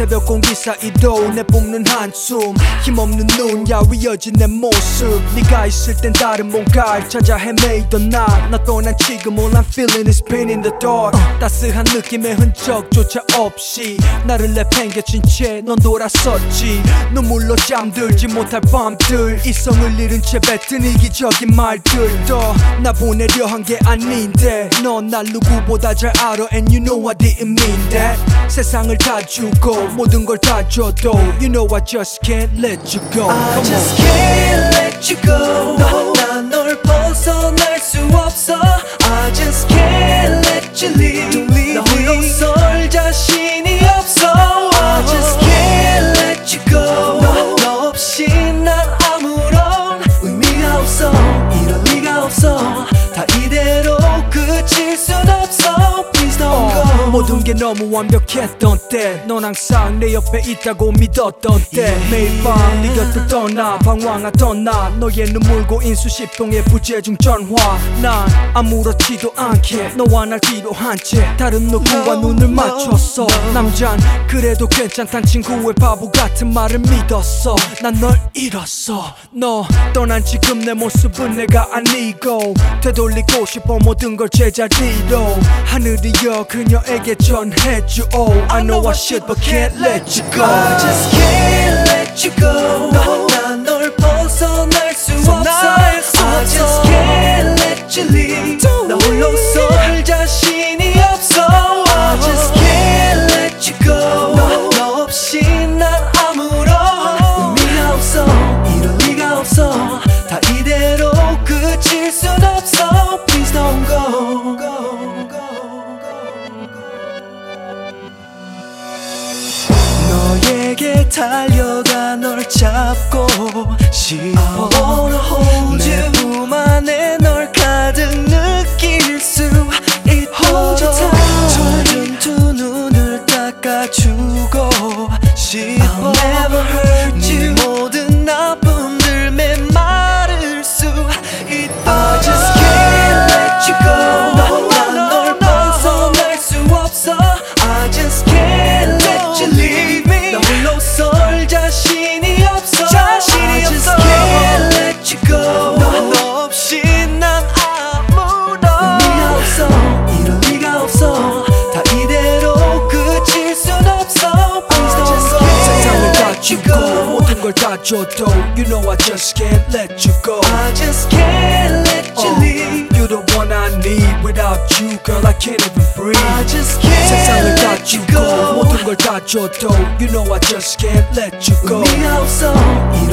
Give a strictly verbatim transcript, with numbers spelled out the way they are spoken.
새벽 공기 사이로 내뿜는 한숨 힘없는 눈 야위어진 내 모습 네가 있을 땐 다른 뭔가를 찾아 헤매이던 나 나 떠난 지금 all I'm feeling is pain in the dark uh. 따스한 느낌의 흔적조차 없이 나를 내팽개친 채 넌 돌아섰지 눈물로 잠들지 못할 밤들 이성을 잃은 채 뱉은 이기적인 말들 더 나 보내려 한 게 아닌데 넌 날 누구보다 잘 알아 and you know I didn't mean that 세상을 다 주고 모든 걸 다 줘도 you know I just can't let you go I Come just on. can't let you go 난 널 벗어날 수 없어 I just can't let you leave 나 홀로 설 자신이 없어 I just can't let you go 너, 너 없이 난 아무런 의미가 없어 이럴 리가 없어 다 이대로 그칠 순 없어 Please don't go 모든 게 너무 완벽했던 때 넌 항상 내 옆에 있다고 믿었던 때 yeah. 매일 밤 네 곁을 떠나 방황하던 나 너의 눈물 고인 수십 통의 부재중 전화 난 아무렇지도 않게 너와 날 뒤로 한 채 다른 누구와 no, 눈을 맞췄어 no. 남잔 그래도 괜찮단 친구의 바보 같은 말을 믿었어 난 널 잃었어 너 떠난 지금 내 모습은 내가 아니고 되돌리고 싶어 모든 걸 제자리로 하늘이여 그녀에게 전해줘 oh, I know I should but can't let you go I just can't let you go 난 널 벗어날 수 없어 I just can't let you leave 나 홀로 설 자신이 없어 I just can't let you go 너, 너 없이 난 아무런 의미가 없어 이럴 리가 없어 다 이대로 그칠 순 없어 Please don't go, go, go. 너에게 달려가 널 잡고 싶어 내 품 안에 널 가득 느낄 수 있도록 젖은 두 눈을 닦아주고 싶어 I'll never hurt you 네 모든 아픔들 메마를 수 있도록 I just can't let you go 난 널 벗어날 수 없어 I just can't let you leave 나 홀로 설 자신이 없어 자신이 I just 없어. can't let you go 너, 너 없이 난 아무런 의미가 없어 이럴 리가 없어 다 이대로 그칠 순 없어 Please don't go 세상을 다 주고 모든 걸 다 줘도 You know I just can't let you go I just can't let you uh, leave You're the one I need Without you girl I can't even breathe I just can't 세상을 다 let you 주고 go 모든 걸 다 줘도 You know I just can't let you go 의미가 없어